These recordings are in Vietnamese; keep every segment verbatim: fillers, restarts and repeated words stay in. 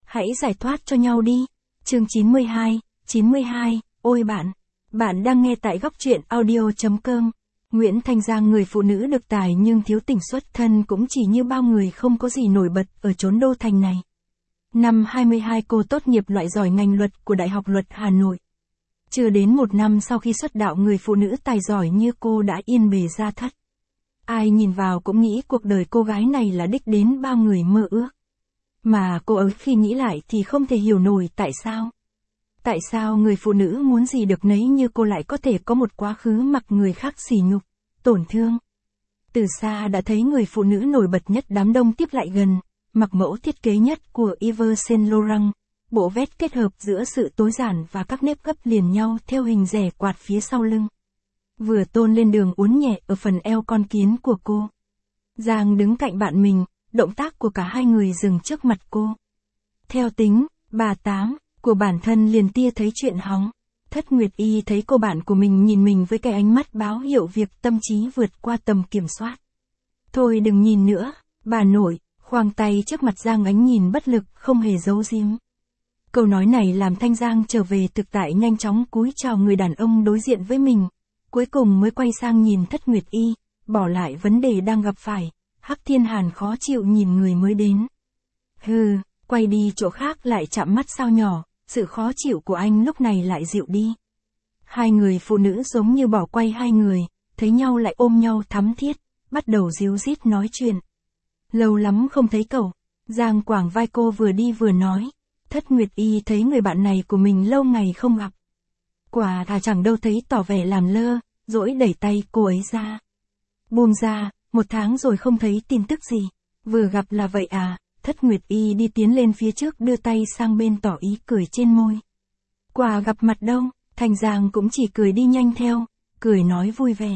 Hãy giải thoát cho nhau đi. Chương chín mươi hai, chín mươi hai, ôi bạn. Bạn đang nghe tại góc truyện audio chấm com. Nguyễn Thanh Giang, người phụ nữ được tài nhưng thiếu tình xuất thân, cũng chỉ như bao người không có gì nổi bật ở chốn đô thành này. Năm hai mươi hai cô tốt nghiệp loại giỏi ngành luật của Đại học Luật Hà Nội. Chưa đến một năm sau khi xuất đạo, người phụ nữ tài giỏi như cô đã yên bề gia thất. Ai nhìn vào cũng nghĩ cuộc đời cô gái này là đích đến bao người mơ ước. Mà cô ấy khi nghĩ lại thì không thể hiểu nổi tại sao. Tại sao người phụ nữ muốn gì được nấy như cô lại có thể có một quá khứ mặc người khác sỉ nhục, tổn thương. Từ xa đã thấy người phụ nữ nổi bật nhất đám đông tiếp lại gần, mặc mẫu thiết kế nhất của Yves Saint Laurent, bộ vest kết hợp giữa sự tối giản và các nếp gấp liền nhau theo hình rẻ quạt phía sau lưng. Vừa tôn lên đường uốn nhẹ ở phần eo con kiến của cô. Giang đứng cạnh bạn mình, động tác của cả hai người dừng trước mặt cô. Theo tính, bà tám, của bản thân liền tia thấy chuyện hóng. Thất Nguyệt Y thấy cô bạn của mình nhìn mình với cái ánh mắt báo hiệu việc tâm trí vượt qua tầm kiểm soát. Thôi đừng nhìn nữa, bà nội, khoang tay trước mặt Giang, ánh nhìn bất lực, không hề giấu giếm. Câu nói này làm Thanh Giang trở về thực tại, nhanh chóng cúi chào người đàn ông đối diện với mình. Cuối cùng mới quay sang nhìn Thất Nguyệt Y, bỏ lại vấn đề đang gặp phải. Hắc Thiên Hàn khó chịu nhìn người mới đến. Hừ, quay đi chỗ khác lại chạm mắt sao nhỏ, sự khó chịu của anh lúc này lại dịu đi. Hai người phụ nữ giống như bỏ quay hai người, thấy nhau lại ôm nhau thắm thiết, bắt đầu díu dít nói chuyện. Lâu lắm không thấy cậu. Giang quàng vai cô vừa đi vừa nói. Thất Nguyệt Y thấy người bạn này của mình lâu ngày không gặp. Quả thà chẳng đâu thấy, tỏ vẻ làm lơ, dỗi đẩy tay cô ấy ra. Buông ra, một tháng rồi không thấy tin tức gì. Vừa gặp là vậy à? Thất Nguyệt Y đi tiến lên phía trước, đưa tay sang bên tỏ ý cười trên môi. Quả gặp mặt đâu? Thanh Giang cũng chỉ cười đi nhanh theo, cười nói vui vẻ.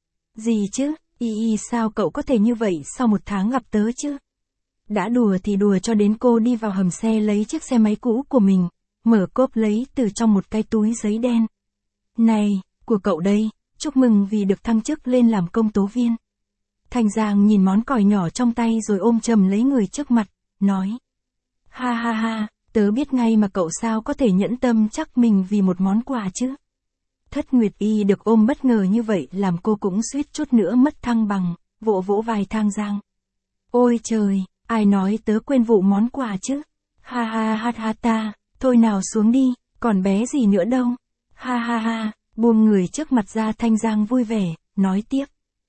Gì chứ, Y Y sao cậu có thể như vậy sau một tháng gặp tớ chứ? Đã đùa thì đùa cho đến cô đi vào hầm xe lấy chiếc xe máy cũ của mình, mở cốp lấy từ trong một cái túi giấy đen. Này, của cậu đây, chúc mừng vì được thăng chức lên làm công tố viên. Thanh Giang nhìn món còi nhỏ trong tay rồi ôm chầm lấy người trước mặt, nói. Ha ha ha, tớ biết ngay mà cậu sao có thể nhẫn tâm chắc mình vì một món quà chứ. Thất Nguyệt Y được ôm bất ngờ như vậy làm cô cũng suýt chút nữa mất thăng bằng, vỗ vỗ vai Thanh Giang. Ôi trời, ai nói tớ quên vụ món quà chứ? Ha ha ha ha ta, thôi nào xuống đi, còn bé gì nữa đâu. Ha ha ha, buông người trước mặt ra. Thanh Giang vui vẻ, nói tiếp.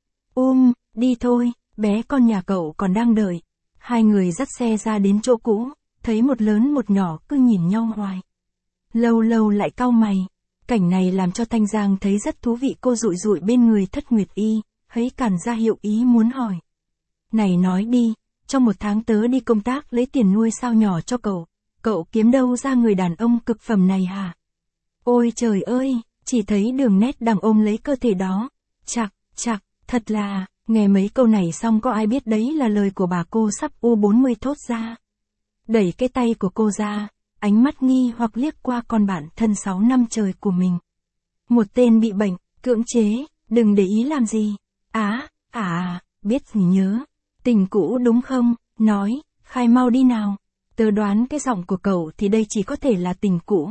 Um, đi thôi, bé con nhà cậu còn đang đợi. Hai người dắt xe ra đến chỗ cũ, thấy một lớn một nhỏ cứ nhìn nhau hoài. Lâu lâu lại cau mày. Cảnh này làm cho Thanh Giang thấy rất thú vị. Cô dụi dụi bên người Thất Nguyệt Y, hấy cản ra hiệu ý muốn hỏi. Này nói đi, trong một tháng tớ đi công tác lấy tiền nuôi sao nhỏ cho cậu, cậu kiếm đâu ra người đàn ông cực phẩm này hả? Ôi trời ơi, chỉ thấy đường nét đang ôm lấy cơ thể đó. Chạc, chạc, thật là, nghe mấy câu này xong có ai biết đấy là lời của bà cô sắp u bốn mươi thốt ra. Đẩy cái tay của cô ra, ánh mắt nghi hoặc liếc qua con bạn thân sáu năm trời của mình. Một tên bị bệnh, cưỡng chế, đừng để ý làm gì. Á, à, à, biết gì nhớ. Tình cũ đúng không? Nói, khai mau đi nào. Tớ đoán cái giọng của cậu thì đây chỉ có thể là tình cũ.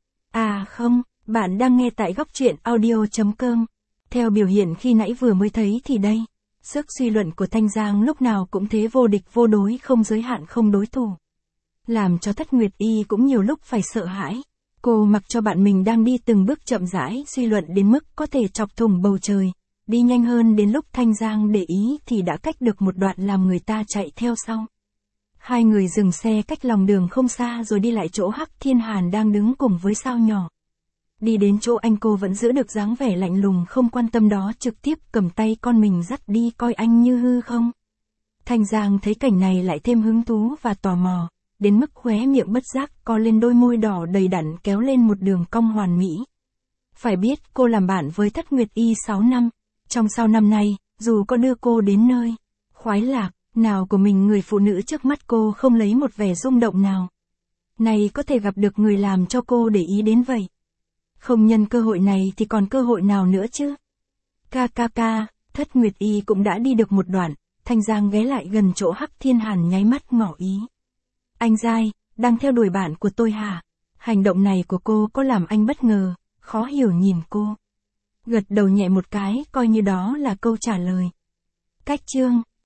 À không, bạn đang nghe tại góc truyện audio chấm com. Theo biểu hiện khi nãy vừa mới thấy thì đây. Sức suy luận của Thanh Giang lúc nào cũng thế, vô địch vô đối, không giới hạn không đối thủ. Làm cho Thất Nguyệt Y cũng nhiều lúc phải sợ hãi. Cô mặc cho bạn mình đang đi từng bước chậm rãi, suy luận đến mức có thể chọc thủng bầu trời. Đi nhanh hơn, đến lúc Thanh Giang để ý thì đã cách được một đoạn làm người ta chạy theo sau. Hai người dừng xe cách lòng đường không xa rồi đi lại chỗ Hắc Thiên Hàn đang đứng cùng với sao nhỏ. Đi đến chỗ anh, cô vẫn giữ được dáng vẻ lạnh lùng không quan tâm đó, trực tiếp cầm tay con mình dắt đi, coi anh như hư không. Thanh Giang thấy cảnh này lại thêm hứng thú và tò mò, đến mức khóe miệng bất giác co lên, đôi môi đỏ đầy đặn kéo lên một đường cong hoàn mỹ. Phải biết cô làm bạn với Thất Nguyệt Y sáu năm. Trong sáu năm nay, dù có đưa cô đến nơi khoái lạc nào của mình, người phụ nữ trước mắt cô không lấy một vẻ rung động nào. Này có thể gặp được người làm cho cô để ý đến vậy. Không nhân cơ hội này thì còn cơ hội nào nữa chứ? Ca ca ca, Thất Nguyệt Y cũng đã đi được một đoạn, Thanh Giang ghé lại gần chỗ Hắc Thiên Hàn, nháy mắt ngỏ ý. Anh dai, Đang theo đuổi bạn của tôi hả? Hành động này của cô có làm anh bất ngờ, khó hiểu nhìn cô. Gật đầu nhẹ một cái, coi như đó là câu trả lời. Cách chương